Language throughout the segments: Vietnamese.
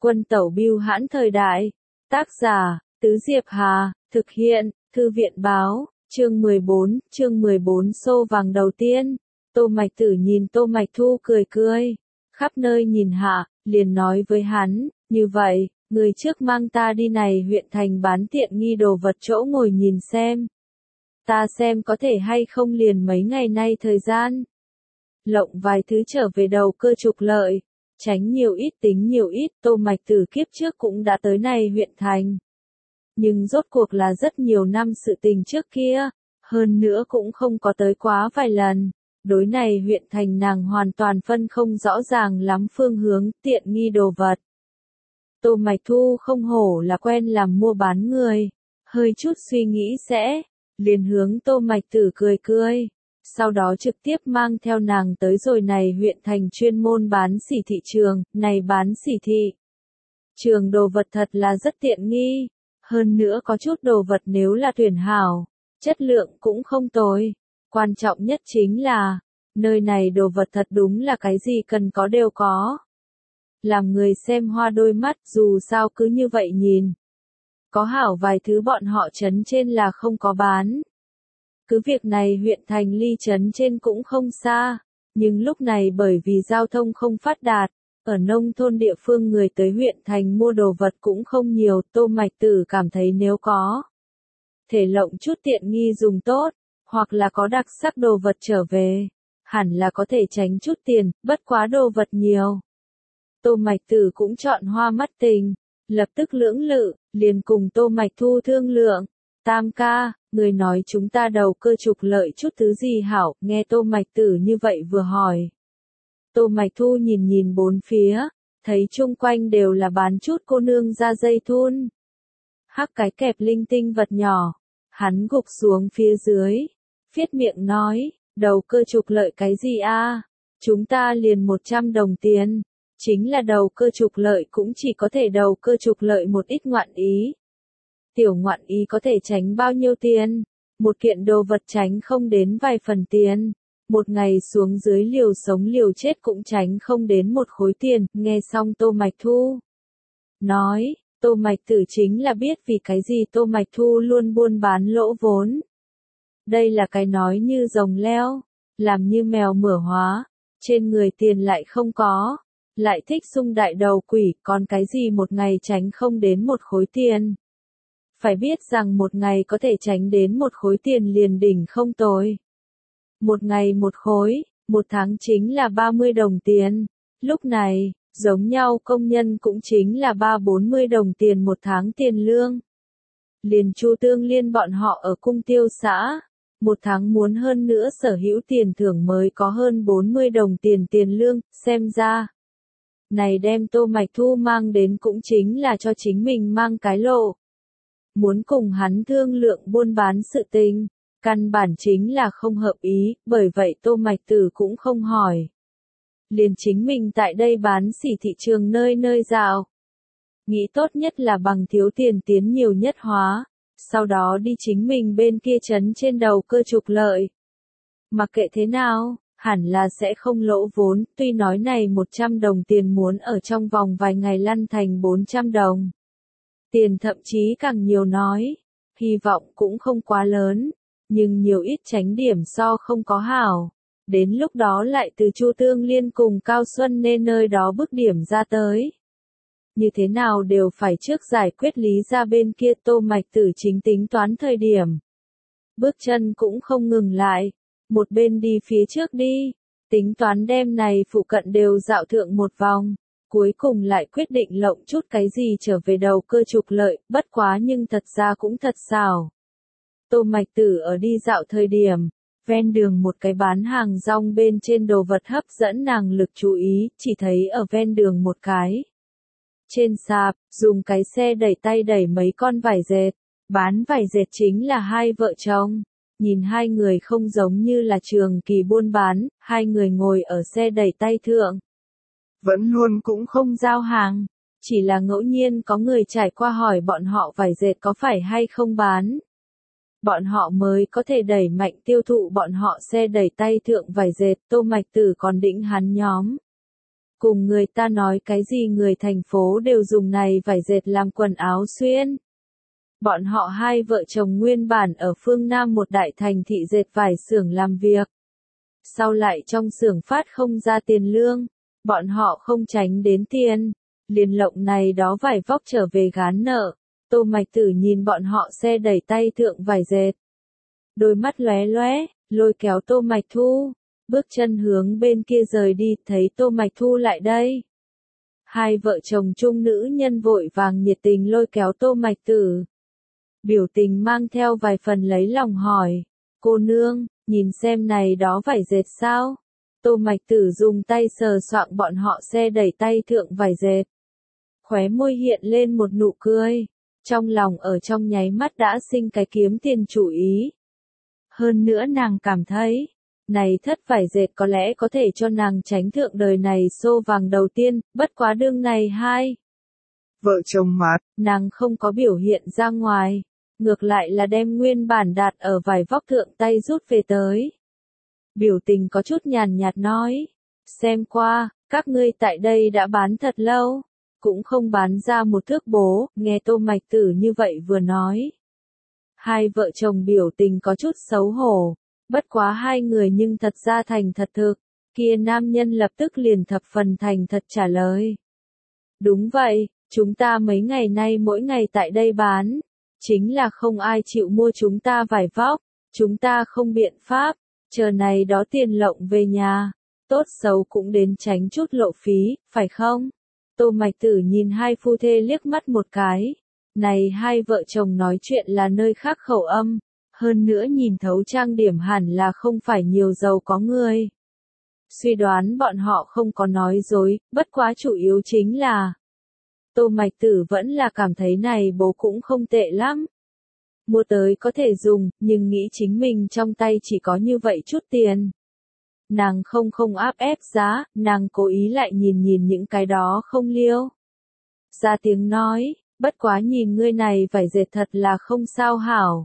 Quân tẩu bưu hãn thời đại. Tác giả, Tứ Diệp Hà, thực hiện, Thư viện báo, chương 14 xô vàng đầu tiên. Tô Mạch Tử nhìn Tô Mạch Thu cười cười, khắp nơi nhìn hạ, liền nói với hắn, như vậy, người trước mang ta đi này huyện thành bán tiện nghi đồ vật chỗ ngồi nhìn xem. Ta xem có thể hay không liền mấy ngày nay thời gian. Lộng vài thứ trở về đầu cơ trục lợi, tránh nhiều ít tính nhiều ít. Tô Mạch Tử kiếp trước cũng đã tới này huyện thành. Nhưng rốt cuộc là rất nhiều năm sự tình trước kia, hơn nữa cũng không có tới quá vài lần. Đối này huyện thành nàng hoàn toàn phân không rõ ràng lắm phương hướng tiện nghi đồ vật. Tô Mạch Thu không hổ là quen làm mua bán người, hơi chút suy nghĩ sẽ, liền hướng Tô Mạch Tử cười cười, sau đó trực tiếp mang theo nàng tới rồi này huyện thành chuyên môn bán sỉ thị trường. Này bán sỉ thị trường đồ vật thật là rất tiện nghi, hơn nữa có chút đồ vật nếu là tuyển hảo, chất lượng cũng không tồi, quan trọng nhất chính là, nơi này đồ vật thật đúng là cái gì cần có đều có. Làm người xem hoa đôi mắt, dù sao cứ như vậy nhìn. Có hảo vài thứ bọn họ trấn trên là không có bán. Cứ việc này huyện thành ly trấn trên cũng không xa, nhưng lúc này bởi vì giao thông không phát đạt, ở nông thôn địa phương người tới huyện thành mua đồ vật cũng không nhiều. Tô Mạch Tử cảm thấy nếu có thể lộng chút tiện nghi dùng tốt, hoặc là có đặc sắc đồ vật trở về, hẳn là có thể tránh chút tiền, bất quá đồ vật nhiều. Tô Mạch Tử cũng chọn hoa mắt tình, lập tức lưỡng lự, liền cùng Tô Mạch Thu thương lượng. Tam ca, người nói chúng ta đầu cơ trục lợi chút thứ gì hảo? Nghe Tô Mạch Tử như vậy vừa hỏi. Tô Mạch Thu nhìn nhìn bốn phía, thấy chung quanh đều là bán chút cô nương da dây thun. Hắc cái kẹp linh tinh vật nhỏ, hắn gục xuống phía dưới, phiết miệng nói, đầu cơ trục lợi cái gì a? Chúng ta liền 100 đồng tiền. Chính là đầu cơ trục lợi cũng chỉ có thể đầu cơ trục lợi một ít ngoạn ý. Tiểu ngoạn ý có thể tránh bao nhiêu tiền? Một kiện đồ vật tránh không đến vài phần tiền. Một ngày xuống dưới liều sống liều chết cũng tránh không đến một khối tiền. Nghe xong Tô Mạch Thu nói, Tô Mạch Tử chính là biết vì cái gì Tô Mạch Thu luôn buôn bán lỗ vốn. Đây là cái nói như rồng leo, làm như mèo mửa hóa, trên người tiền lại không có. Lại thích sung đại đầu quỷ, còn cái gì một ngày tránh không đến một khối tiền. Phải biết rằng một ngày có thể tránh đến một khối tiền liền đỉnh không tồi. Một ngày một khối, một tháng chính là 30 đồng tiền. Lúc này, giống nhau công nhân cũng chính là 3-40 đồng tiền một tháng tiền lương. Liền Chu Tương Liên bọn họ ở cung tiêu xã, một tháng muốn hơn nữa sở hữu tiền thưởng mới có hơn 40 đồng tiền tiền lương, xem ra. Này đem Tô Mạch Thu mang đến cũng chính là cho chính mình mang cái lộ. Muốn cùng hắn thương lượng buôn bán sự tình, căn bản chính là không hợp ý, bởi vậy Tô Mạch Tử cũng không hỏi. Liền chính mình tại đây bán sỉ thị trường nơi nơi dạo. Nghĩ tốt nhất là bằng thiếu tiền tiến nhiều nhất hóa, sau đó đi chính mình bên kia trấn trên đầu cơ trục lợi. Mặc kệ thế nào, hẳn là sẽ không lỗ vốn, tuy nói này 100 đồng tiền muốn ở trong vòng vài ngày lăn thành 400 đồng. Tiền thậm chí càng nhiều nói, hy vọng cũng không quá lớn, nhưng nhiều ít tránh điểm so không có hảo. Đến lúc đó lại từ Chu Tương Liên cùng Cao Xuân nên nơi đó bức điểm ra tới. Như thế nào đều phải trước giải quyết lý ra bên kia. Tô Mạch Tử chính tính toán thời điểm. Bước chân cũng không ngừng lại. Một bên đi phía trước đi, tính toán đêm này phụ cận đều dạo thượng một vòng, cuối cùng lại quyết định lộng chút cái gì trở về đầu cơ trục lợi, bất quá nhưng thật ra cũng thật xảo. Tô Mạch Tử ở đi dạo thời điểm, ven đường một cái bán hàng rong bên trên đồ vật hấp dẫn nàng lực chú ý, chỉ thấy ở ven đường một cái. Trên sạp, dùng cái xe đẩy tay đẩy mấy con vải dệt, bán vải dệt chính là hai vợ chồng. Nhìn hai người không giống như là trường kỳ buôn bán, hai người ngồi ở xe đẩy tay thượng. Vẫn luôn cũng không giao hàng, chỉ là ngẫu nhiên có người trải qua hỏi bọn họ vải dệt có phải hay không bán. Bọn họ mới có thể đẩy mạnh tiêu thụ bọn họ xe đẩy tay thượng vải dệt. Tô Mạch Tử còn đĩnh hắn nhóm. cùng người ta nói cái gì người thành phố đều dùng này vải dệt làm quần áo xuyên. Bọn họ hai vợ chồng nguyên bản ở phương Nam một đại thành thị dệt vải xưởng làm việc. Sau lại trong xưởng phát không ra tiền lương, bọn họ không tránh đến tiền, liền lộng này đó vải vóc trở về gán nợ. Tô Mạch Tử nhìn bọn họ xe đẩy tay thượng vải dệt. Đôi mắt lóe lóe, lôi kéo Tô Mạch Thu, bước chân hướng bên kia rời đi, thấy Tô Mạch Thu lại đây. Hai vợ chồng trung nữ nhân vội vàng nhiệt tình lôi kéo Tô Mạch Tử. Biểu tình mang theo vài phần lấy lòng hỏi, cô nương, nhìn xem này đó vải dệt sao? Tô Mạch Tử dùng tay sờ soạng bọn họ xe đẩy tay thượng vải dệt. Khóe môi hiện lên một nụ cười, trong lòng ở trong nháy mắt đã sinh cái kiếm tiền chủ ý. Hơn nữa nàng cảm thấy, này thất vải dệt có lẽ có thể cho nàng tránh thượng đời này xô vàng đầu tiên, bất quá đương này hai. Vợ chồng mát, nàng không có biểu hiện ra ngoài, ngược lại là đem nguyên bản đạt ở vải vóc thượng tay rút về tới. Biểu tình có chút nhàn nhạt nói, xem qua, các ngươi tại đây đã bán thật lâu, cũng không bán ra một thước bố, nghe Tô Mạch Tử như vậy vừa nói. Hai vợ chồng biểu tình có chút xấu hổ, bất quá hai người nhưng thật ra thành thật thực, kia nam nhân lập tức liền thập phần thành thật trả lời. Đúng vậy, chúng ta mấy ngày nay mỗi ngày tại đây bán, chính là không ai chịu mua chúng ta vải vóc, chúng ta không biện pháp, chờ này đó tiền lộng về nhà, tốt xấu cũng đến tránh chút lộ phí, phải không? Tô Mạch Tử nhìn hai phu thê liếc mắt một cái, này hai vợ chồng nói chuyện là nơi khác khẩu âm, hơn nữa nhìn thấu trang điểm hẳn là không phải nhiều giàu có người. Suy đoán bọn họ không có nói dối, bất quá chủ yếu chính là Tô Mạch Tử vẫn là cảm thấy này bố cũng không tệ lắm. Mua tới có thể dùng, nhưng nghĩ chính mình trong tay chỉ có như vậy chút tiền. Nàng không áp ép giá, nàng cố ý lại nhìn những cái đó không liêu. Ra tiếng nói, bất quá nhìn ngươi này vải dệt thật là không sao hảo.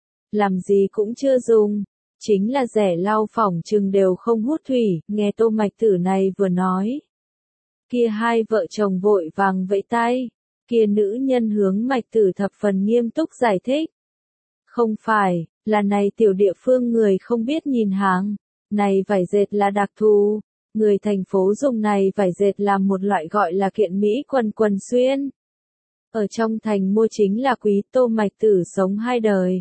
Làm gì cũng chưa dùng, chính là rẻ lau phỏng chừng đều không hút thủy, nghe Tô Mạch Tử này vừa nói. Kia hai vợ chồng vội vàng vẫy tay, kia nữ nhân hướng Mạch Tử thập phần nghiêm túc giải thích. Không phải, là này tiểu địa phương người không biết nhìn hàng, này vải dệt là đặc thù, người thành phố dùng này vải dệt làm một loại gọi là kiện mỹ quần xuyên. Ở trong thành mua chính là quý. Tô Mạch Tử sống hai đời.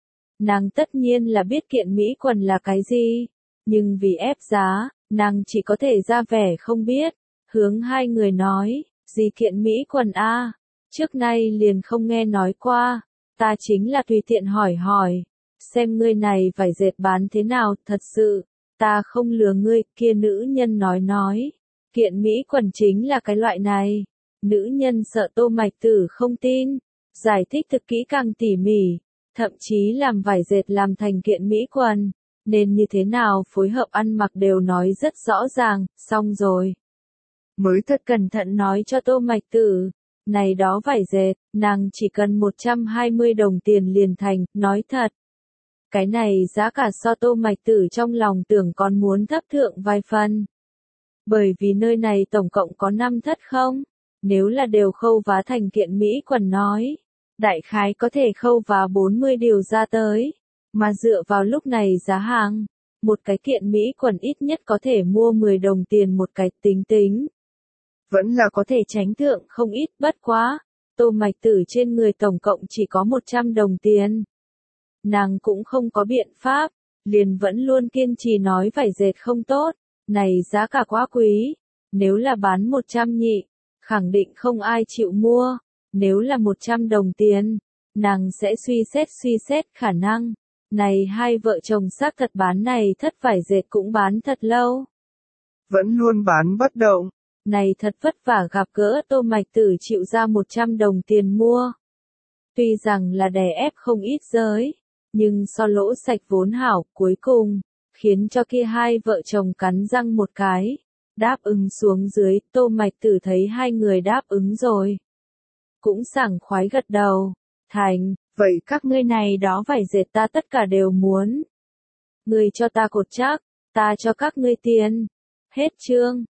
Nàng tất nhiên là biết kiện mỹ quần là cái gì, nhưng vì ép giá, nàng chỉ có thể ra vẻ không biết, hướng hai người nói, gì kiện mỹ quần a, trước nay liền không nghe nói qua, ta chính là tùy tiện hỏi hỏi, xem ngươi này vải dệt bán thế nào, thật sự, ta không lừa ngươi, kia nữ nhân nói, kiện mỹ quần chính là cái loại này. Nữ nhân sợ Tô Mạch Tử không tin, giải thích thực kỹ càng tỉ mỉ, thậm chí làm vải dệt làm thành kiện mỹ quần, nên như thế nào phối hợp ăn mặc đều nói rất rõ ràng, xong rồi. Mới thật cẩn thận nói cho Tô Mạch Tử, này đó vải dệt, nàng chỉ cần 120 đồng tiền liền thành, nói thật. Cái này giá cả so Tô Mạch Tử trong lòng tưởng còn muốn thấp thượng vài phần. Bởi vì nơi này tổng cộng có 5 thất không? Nếu là đều khâu vá thành kiện mỹ quần nói, đại khái có thể khâu vá 40 điều ra tới, mà dựa vào lúc này giá hàng, một cái kiện mỹ quần ít nhất có thể mua 10 đồng tiền một cái, tính. Vẫn là có thể tránh thượng không ít, bất quá, Tô Mạch Tử trên người tổng cộng chỉ có 100 đồng tiền. Nàng cũng không có biện pháp, liền vẫn luôn kiên trì nói vải dệt không tốt, này giá cả quá quý, nếu là bán 100 nhị, khẳng định không ai chịu mua, nếu là 100 đồng tiền, nàng sẽ suy xét khả năng. Này hai vợ chồng xác thật bán này thất vải dệt cũng bán thật lâu. vẫn luôn bán bất động. Này thật vất vả gặp gỡ Tô Mạch Tử chịu ra 100 đồng tiền mua. Tuy rằng là đè ép không ít giới, nhưng so lỗ sạch vốn hảo, cuối cùng, khiến cho kia hai vợ chồng cắn răng một cái. Đáp ứng xuống dưới, Tô Mạch Tử thấy hai người đáp ứng rồi. Cũng sảng khoái gật đầu. Thành, vậy các ngươi này đó vải dệt ta tất cả đều muốn. Ngươi cho ta cột chắc, ta cho các ngươi tiền. Hết chương.